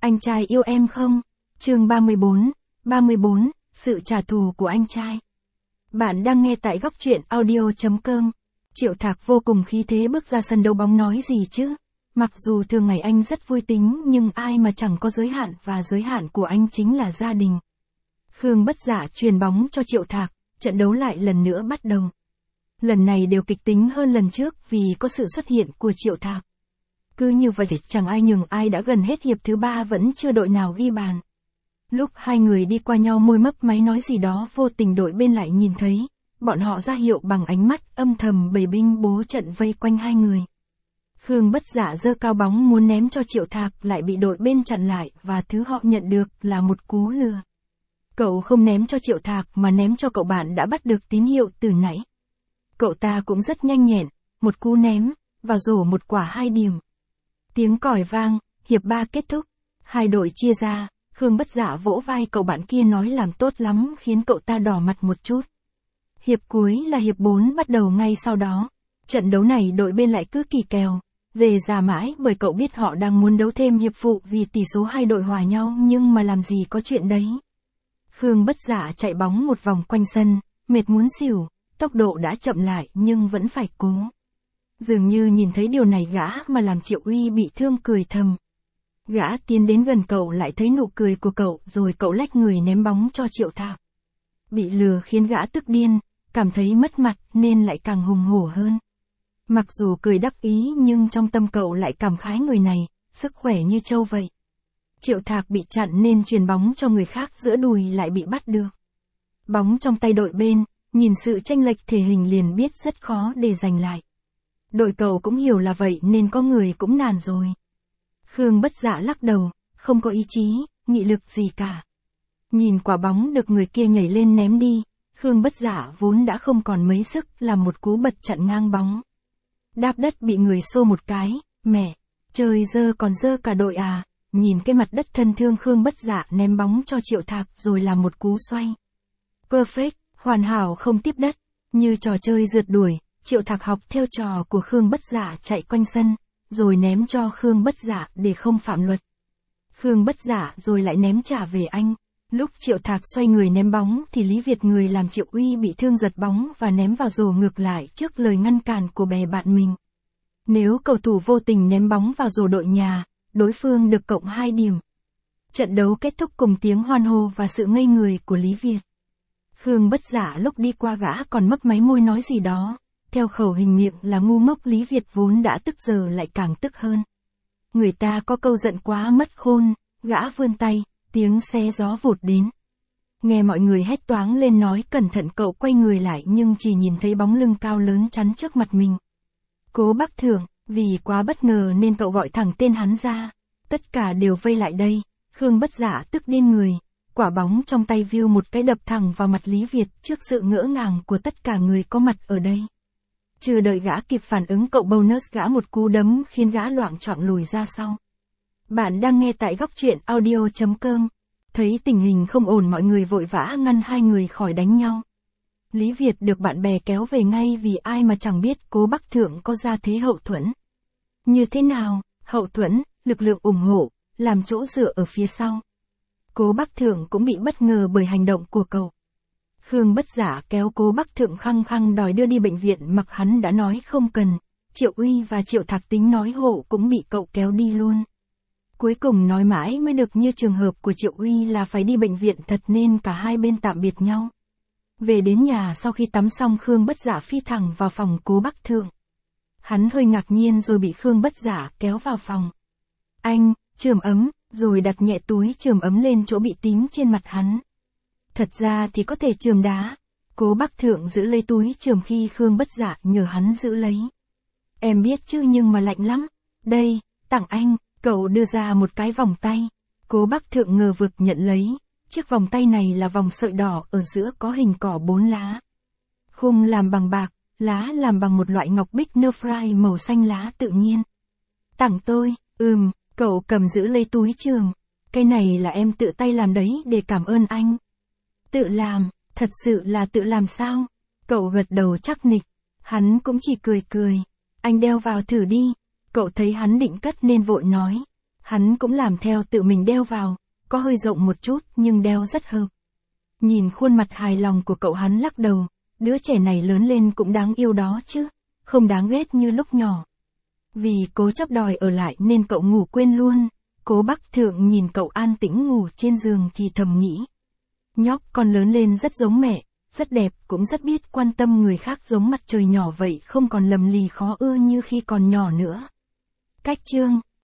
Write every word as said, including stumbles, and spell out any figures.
Anh trai yêu em không? Chương ba mươi bốn, ba mươi bốn, sự trả thù của anh trai. Bạn đang nghe tại góc truyện audio chấm com. Triệu Thạc vô cùng khí thế bước ra sân đấu bóng nói gì chứ? Mặc dù thường ngày anh rất vui tính nhưng ai mà chẳng có giới hạn, và giới hạn của anh chính là gia đình. Khương Bất Dạ truyền bóng cho Triệu Thạc, trận đấu lại lần nữa bắt đầu. Lần này đều kịch tính hơn lần trước vì có sự xuất hiện của Triệu Thạc. Cứ như vậy chẳng ai nhường ai, đã gần hết hiệp thứ ba vẫn chưa đội nào ghi bàn. Lúc hai người đi qua nhau môi mấp máy nói gì đó, vô tình đội bên lại nhìn thấy, bọn họ ra hiệu bằng ánh mắt âm thầm, bầy binh bố trận vây quanh hai người. Khương Bất Dạ giơ cao bóng muốn ném cho Triệu Thạc, lại bị đội bên chặn lại, và thứ họ nhận được là một cú lừa. Cậu không ném cho Triệu Thạc mà ném cho cậu bạn đã bắt được tín hiệu từ nãy. Cậu ta cũng rất nhanh nhẹn, một cú ném, vào rổ một quả hai điểm. Tiếng còi vang, hiệp ba kết thúc, hai đội chia ra, Khương Bất Dạ vỗ vai cậu bạn kia nói làm tốt lắm, khiến cậu ta đỏ mặt một chút. Hiệp cuối là hiệp bốn bắt đầu ngay sau đó. Trận đấu này đội bên lại cứ kỳ kèo, dề dà mãi, bởi cậu biết họ đang muốn đấu thêm hiệp phụ vì tỷ số hai đội hòa nhau, nhưng mà làm gì có chuyện đấy. Khương Bất Dạ chạy bóng một vòng quanh sân, mệt muốn xỉu, tốc độ đã chậm lại nhưng vẫn phải cố. Dường như nhìn thấy điều này gã mà làm Triệu Uy bị thương cười thầm. Gã tiến đến gần cậu, lại thấy nụ cười của cậu, rồi cậu lách người ném bóng cho Triệu Thạc. Bị lừa khiến gã tức điên, cảm thấy mất mặt nên lại càng hùng hổ hơn. Mặc dù cười đắc ý nhưng trong tâm cậu lại cảm khái người này, sức khỏe như trâu vậy. Triệu Thạc bị chặn nên chuyền bóng cho người khác, giữa đùi lại bị bắt được. Bóng trong tay đội bên, nhìn sự chênh lệch thể hình liền biết rất khó để giành lại. Đội cậu cũng hiểu là vậy nên có người cũng nản rồi. Khương Bất Dạ lắc đầu, không có ý chí, nghị lực gì cả. Nhìn quả bóng được người kia nhảy lên ném đi, Khương Bất Dạ vốn đã không còn mấy sức, làm một cú bật chặn ngang bóng. Đáp đất bị người xô một cái, mẹ, trời dơ còn dơ cả đội à. Nhìn cái mặt đất thân thương, Khương Bất Dạ ném bóng cho Triệu Thạc rồi làm một cú xoay. Perfect, hoàn hảo không tiếp đất, như trò chơi rượt đuổi. Triệu Thạc học theo trò của Khương Bất Dạ chạy quanh sân, rồi ném cho Khương Bất Dạ để không phạm luật. Khương Bất Dạ rồi lại ném trả về anh. Lúc Triệu Thạc xoay người ném bóng thì Lý Việt, người làm Triệu Uy bị thương, giật bóng và ném vào rổ ngược lại trước lời ngăn cản của bè bạn mình. Nếu cầu thủ vô tình ném bóng vào rổ đội nhà, đối phương được cộng hai điểm. Trận đấu kết thúc cùng tiếng hoan hô và sự ngây người của Lý Việt. Khương Bất Dạ lúc đi qua gã còn mấp máy môi nói gì đó. Theo khẩu hình miệng là ngu ngốc, Lý Việt vốn đã tức giờ lại càng tức hơn. Người ta có câu giận quá mất khôn, gã vươn tay, tiếng xe gió vụt đến. Nghe mọi người hét toáng lên nói cẩn thận, cậu quay người lại nhưng chỉ nhìn thấy bóng lưng cao lớn chắn trước mặt mình. Cố Bắc Thượng, vì quá bất ngờ nên cậu gọi thẳng tên hắn ra. Tất cả đều vây lại đây, Khương Bất Dạ tức điên người. Quả bóng trong tay view một cái đập thẳng vào mặt Lý Việt trước sự ngỡ ngàng của tất cả người có mặt ở đây. Chưa đợi gã kịp phản ứng, cậu bonus gã một cú đấm khiến gã loạng choạng lùi ra sau. Bạn đang nghe tại góc truyện audio chấm com. Thấy tình hình không ổn, mọi người vội vã ngăn hai người khỏi đánh nhau. Lý Việt được bạn bè kéo về ngay vì ai mà chẳng biết Cố Bắc Thượng có gia thế hậu thuẫn. Như thế nào? Hậu thuẫn, lực lượng ủng hộ, làm chỗ dựa ở phía sau. Cố Bắc Thượng cũng bị bất ngờ bởi hành động của cậu. Khương Bất Dạ kéo Cố Bắc Thượng khăng khăng đòi đưa đi bệnh viện, mặc hắn đã nói không cần. Triệu Uy và Triệu Thạc tính nói hộ cũng bị cậu kéo đi luôn. Cuối cùng nói mãi mới được, như trường hợp của Triệu Uy là phải đi bệnh viện thật nên cả hai bên tạm biệt nhau. Về đến nhà sau khi tắm xong, Khương Bất Dạ phi thẳng vào phòng Cố Bắc Thượng. Hắn hơi ngạc nhiên rồi bị Khương Bất Dạ kéo vào phòng. Anh, chườm ấm, rồi đặt nhẹ túi chườm ấm lên chỗ bị tím trên mặt hắn. Thật ra thì có thể chườm đá. Cố Bắc Thượng giữ lấy túi chườm khi Khương Bất Dạ nhờ hắn giữ lấy. Em biết chứ, nhưng mà lạnh lắm. Đây, tặng anh. Cậu đưa ra một cái vòng tay. Cố Bắc Thượng ngờ vực nhận lấy. Chiếc vòng tay này là vòng sợi đỏ, ở giữa có hình cỏ bốn lá. Khung làm bằng bạc, lá làm bằng một loại ngọc bích nephrai màu xanh lá tự nhiên. Tặng tôi, ừm, cậu cầm giữ lấy túi chườm. Cái này là em tự tay làm đấy để cảm ơn anh. Tự làm, thật sự là tự làm sao? Cậu gật đầu chắc nịch. Hắn cũng chỉ cười cười. Anh đeo vào thử đi. Cậu thấy hắn định cất nên vội nói. Hắn cũng làm theo tự mình đeo vào, có hơi rộng một chút nhưng đeo rất hợp. Nhìn khuôn mặt hài lòng của cậu hắn lắc đầu, đứa trẻ này lớn lên cũng đáng yêu đó chứ, không đáng ghét như lúc nhỏ. Vì cố chấp đòi ở lại nên cậu ngủ quên luôn, Cố Bắc Thượng nhìn cậu an tĩnh ngủ trên giường thì thầm nghĩ. Nhóc con lớn lên rất giống mẹ, rất đẹp, cũng rất biết quan tâm người khác giống mặt trời nhỏ vậy, không còn lầm lì khó ưa như khi còn nhỏ nữa. Cách chương